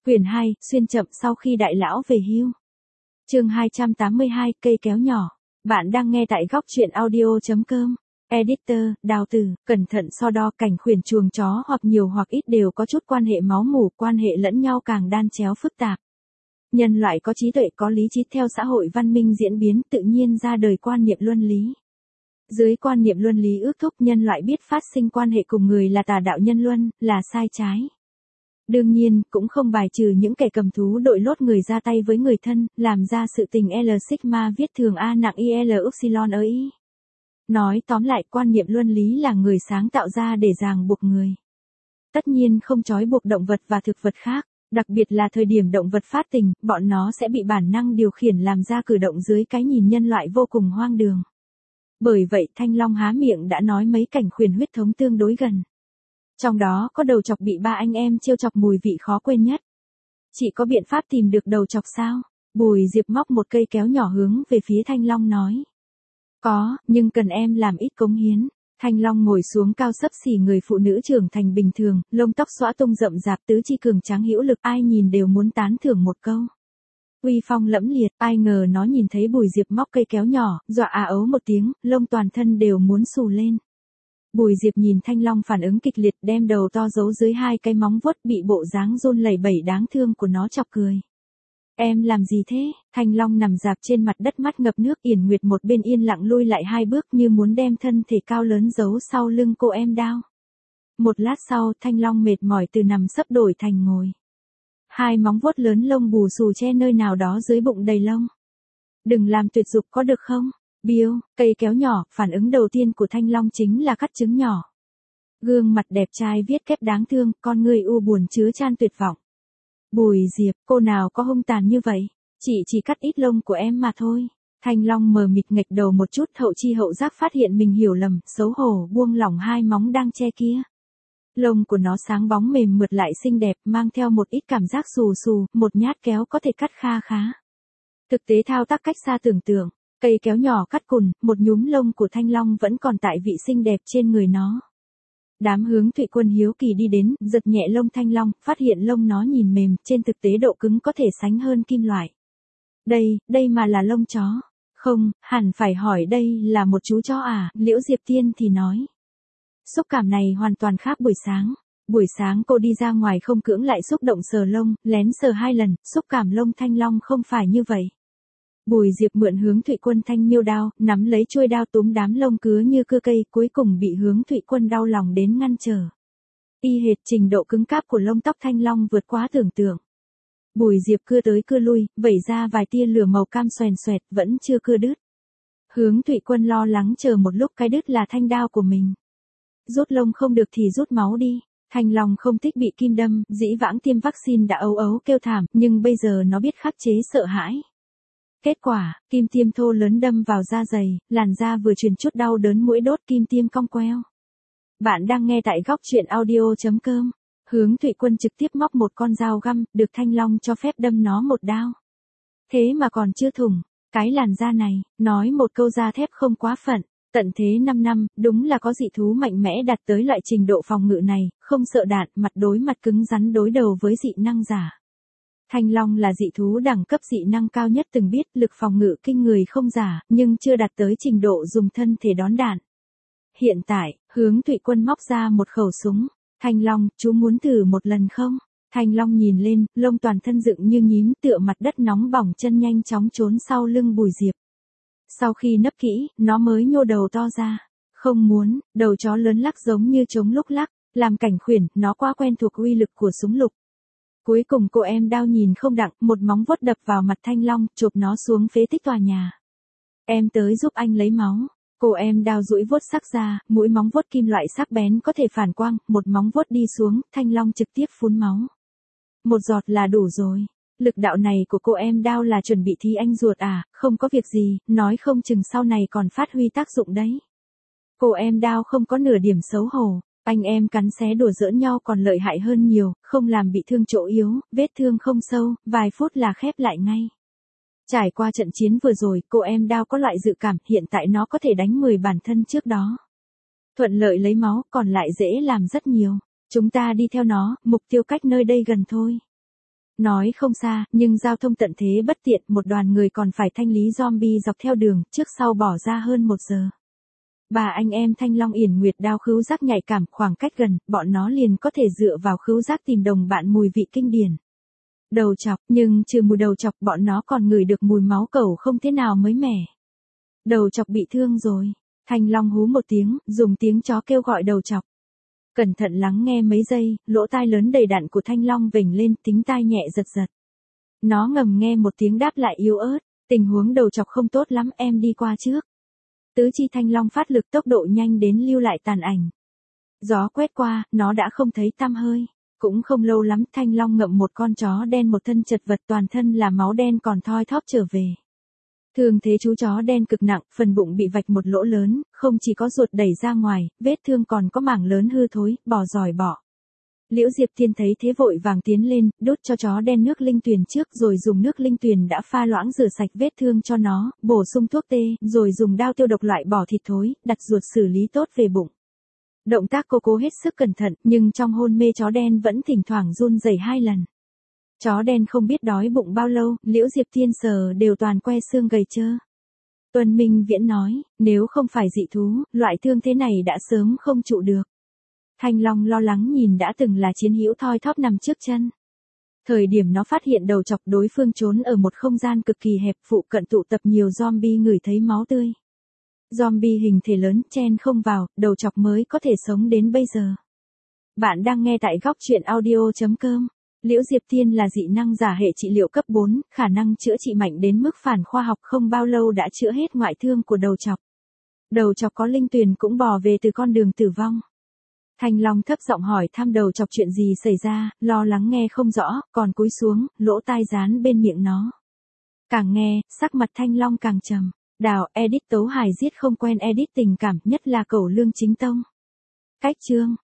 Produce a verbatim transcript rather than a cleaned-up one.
Quyển hai, xuyên chậm sau khi đại lão về hưu. Chương hai trăm tám mươi hai, cây kéo nhỏ. Bạn đang nghe tại góc truyện audio chấm com. Editor, Đào Tử, cẩn thận so đo cảnh khuyển chuồng chó hoặc nhiều hoặc ít đều có chút quan hệ máu mủ, quan hệ lẫn nhau càng đan chéo phức tạp. Nhân loại có trí tuệ có lý trí theo xã hội văn minh diễn biến tự nhiên ra đời quan niệm luân lý. Dưới quan niệm luân lý ước thúc nhân loại biết phát sinh quan hệ cùng người là tà đạo nhân luân, là sai trái. Đương nhiên, cũng không bài trừ những kẻ cầm thú đội lốt người ra tay với người thân, làm ra sự tình L sigma viết thường A nặng I L upsilon ở I. Nói tóm lại quan niệm luân lý là người sáng tạo ra để ràng buộc người. Tất nhiên không trói buộc động vật và thực vật khác, đặc biệt là thời điểm động vật phát tình, bọn nó sẽ bị bản năng điều khiển làm ra cử động dưới cái nhìn nhân loại vô cùng hoang đường. Bởi vậy Thanh Long há miệng đã nói mấy cảnh khuyển huyết thống tương đối gần. Trong đó có đầu chọc bị ba anh em trêu chọc mùi vị khó quên nhất. Chị có biện pháp tìm được đầu chọc sao? Bùi Diệp móc một cây kéo nhỏ hướng về phía Thanh Long nói. Có, nhưng cần em làm ít cống hiến. Thanh Long ngồi xuống cao xấp xỉ người phụ nữ trưởng thành bình thường, lông tóc xõa tung rậm rạp tứ chi cường tráng hữu lực, ai nhìn đều muốn tán thưởng một câu. Uy phong lẫm liệt, ai ngờ nó nhìn thấy Bùi Diệp móc cây kéo nhỏ, dọa à ấu một tiếng, lông toàn thân đều muốn xù lên. Bùi Diệp nhìn Thanh Long phản ứng kịch liệt, đem đầu to giấu dưới hai cái móng vuốt bị bộ dáng run lẩy bẩy đáng thương của nó chọc cười. Em làm gì thế? Thanh Long nằm dạp trên mặt đất mắt ngập nước, Yển Nguyệt một bên yên lặng lui lại hai bước như muốn đem thân thể cao lớn giấu sau lưng cô em Đao. Một lát sau, Thanh Long mệt mỏi từ nằm sấp đổi thành ngồi. Hai móng vuốt lớn lông bù xù che nơi nào đó dưới bụng đầy lông. Đừng làm tuyệt dục có được không? Bill, cây kéo nhỏ, phản ứng đầu tiên của Thanh Long chính là cắt trứng nhỏ. Gương mặt đẹp trai viết kép đáng thương, con người u buồn chứa chan tuyệt vọng. Bùi Diệp, cô nào có hung tàn như vậy? Chị chỉ cắt ít lông của em mà thôi. Thanh Long mờ mịt nghệch đầu một chút, hậu chi hậu giác phát hiện mình hiểu lầm, xấu hổ buông lỏng hai móng đang che kia. Lông của nó sáng bóng mềm mượt lại xinh đẹp, mang theo một ít cảm giác xù xù, một nhát kéo có thể cắt kha khá. Thực tế thao tác cách xa tưởng tượng, cây kéo nhỏ cắt cùn, một nhúm lông của Thanh Long vẫn còn tại vị xinh đẹp trên người nó. Đám Hướng Thụy Quân hiếu kỳ đi đến, giật nhẹ lông Thanh Long, phát hiện lông nó nhìn mềm, trên thực tế độ cứng có thể sánh hơn kim loại. Đây, đây mà là lông chó. Không, hẳn phải hỏi đây là một chú chó à, Liễu Diệp Tiên thì nói. Xúc cảm này hoàn toàn khác buổi sáng. Buổi sáng cô đi ra ngoài không cưỡng lại xúc động sờ lông, lén sờ hai lần, xúc cảm lông Thanh Long không phải như vậy. Bùi Diệp mượn Hướng Thụy Quân thanh miêu đao, nắm lấy chuôi đao túm đám lông cứa như cưa cây, cuối cùng bị Hướng Thụy Quân đau lòng đến ngăn trở. Y hệt trình độ cứng cáp của lông tóc Thanh Long vượt quá tưởng tượng. Bùi Diệp cưa tới cưa lui, vẩy ra vài tia lửa màu cam xoèn xoẹt, vẫn chưa cưa đứt. Hướng Thụy Quân lo lắng chờ một lúc, cái đứt là thanh đao của mình. Rút lông không được thì rút máu đi. Thanh Long không thích bị kim đâm, dĩ vãng tiêm vaccine đã ấu ấu kêu thảm, nhưng bây giờ nó biết khắc chế sợ hãi. Kết quả, kim tiêm thô lớn đâm vào da dày, làn da vừa truyền chút đau đớn mũi đốt, kim tiêm cong queo. Bạn đang nghe tại góc truyện audio chấm com. Hướng Thụy Quân trực tiếp móc một con dao găm, được Thanh Long cho phép đâm nó một đao. Thế mà còn chưa thủng, cái làn da này, nói một câu da thép không quá phận. Tận thế năm năm, đúng là có dị thú mạnh mẽ đạt tới loại trình độ phòng ngự này, không sợ đạn, mặt đối mặt cứng rắn đối đầu với dị năng giả. Thanh Long là dị thú đẳng cấp dị năng cao nhất từng biết, lực phòng ngự kinh người không giả, nhưng chưa đạt tới trình độ dùng thân thể đón đạn. Hiện tại, Hướng Thụy Quân móc ra một khẩu súng. Thanh Long, chú muốn thử một lần không? Thanh Long nhìn lên, lông toàn thân dựng như nhím, tựa mặt đất nóng bỏng, chân nhanh chóng trốn sau lưng Bùi Diệp. Sau khi nấp kỹ, nó mới nhô đầu to ra. Không muốn, đầu chó lớn lắc giống như trống lúc lắc, làm cảnh khuyển, nó quá quen thuộc uy lực của súng lục. Cuối cùng cô em Đao nhìn không đặng, một móng vuốt đập vào mặt Thanh Long, chộp nó xuống phế tích tòa nhà. Em tới giúp anh lấy máu. Cô em Đao duỗi vuốt sắc ra, mũi móng vuốt kim loại sắc bén có thể phản quang, một móng vuốt đi xuống, Thanh Long trực tiếp phun máu. Một giọt là đủ rồi. Lực đạo này của cô em Đao là chuẩn bị thi anh ruột à, không có việc gì, nói không chừng sau này còn phát huy tác dụng đấy. Cô em Đao không có nửa điểm xấu hổ, anh em cắn xé đùa giỡn nhau còn lợi hại hơn nhiều, không làm bị thương chỗ yếu, vết thương không sâu, vài phút là khép lại ngay. Trải qua trận chiến vừa rồi, cô em Đao có loại dự cảm hiện tại nó có thể đánh mười bản thân trước đó. Thuận lợi lấy máu, còn lại dễ làm rất nhiều. Chúng ta đi theo nó, mục tiêu cách nơi đây gần thôi. Nói không xa, nhưng giao thông tận thế bất tiện, một đoàn người còn phải thanh lý zombie dọc theo đường, trước sau bỏ ra hơn một giờ. Bà anh em Thanh Long Yển Nguyệt đao khứu giác nhạy cảm, khoảng cách gần, bọn nó liền có thể dựa vào khứu giác tìm đồng bạn mùi vị kinh điển. Đầu chọc, nhưng trừ mùi đầu chọc bọn nó còn ngửi được mùi máu cẩu không thế nào mới mẻ. Đầu chọc bị thương rồi. Thanh Long hú một tiếng, dùng tiếng chó kêu gọi đầu chọc. Cẩn thận lắng nghe mấy giây, lỗ tai lớn đầy đặn của Thanh Long vểnh lên, tính tai nhẹ giật giật. Nó ngầm nghe một tiếng đáp lại yếu ớt, tình huống đầu chọc không tốt lắm, em đi qua trước. Tứ chi Thanh Long phát lực tốc độ nhanh đến lưu lại tàn ảnh. Gió quét qua, nó đã không thấy tăm hơi. Cũng không lâu lắm, Thanh Long ngậm một con chó đen một thân chật vật, toàn thân là máu đen còn thoi thóp trở về. Thương thế chú chó đen cực nặng, phần bụng bị vạch một lỗ lớn, không chỉ có ruột đẩy ra ngoài, vết thương còn có mảng lớn hư thối, bỏ giỏi bỏ. Liễu Diệp Thiên thấy thế vội vàng tiến lên, đốt cho chó đen nước linh tuyền trước, rồi dùng nước linh tuyền đã pha loãng rửa sạch vết thương cho nó, bổ sung thuốc tê, rồi dùng dao tiêu độc loại bỏ thịt thối, đặt ruột xử lý tốt về bụng. Động tác cô cố hết sức cẩn thận, nhưng trong hôn mê chó đen vẫn thỉnh thoảng run rẩy hai lần. Chó đen không biết đói bụng bao lâu, Liễu Diệp Thiên sờ đều toàn que xương gầy trơ. Tuân Minh Viễn nói, nếu không phải dị thú, loại thương thế này đã sớm không trụ được. Thanh Long lo lắng nhìn đã từng là chiến hữu thoi thóp nằm trước chân. Thời điểm nó phát hiện đầu chọc đối phương trốn ở một không gian cực kỳ hẹp, phụ cận tụ tập nhiều zombie ngửi thấy máu tươi. Zombie hình thể lớn chen không vào, đầu chọc mới có thể sống đến bây giờ. Bạn đang nghe tại góc truyện audio chấm com. Liễu Diệp Thiên là dị năng giả hệ trị liệu cấp bốn, khả năng chữa trị mạnh đến mức phản khoa học, không bao lâu đã chữa hết ngoại thương của đầu chọc. Đầu chọc có linh tuyền cũng bò về từ con đường tử vong. Thanh Long thấp giọng hỏi thăm đầu chọc chuyện gì xảy ra, lo lắng nghe không rõ, còn cúi xuống, lỗ tai dán bên miệng nó. Càng nghe, sắc mặt Thanh Long càng trầm. Đào, edit tấu hài giết không quen edit tình cảm, nhất là cẩu Lương Chính Tông. Cách chương.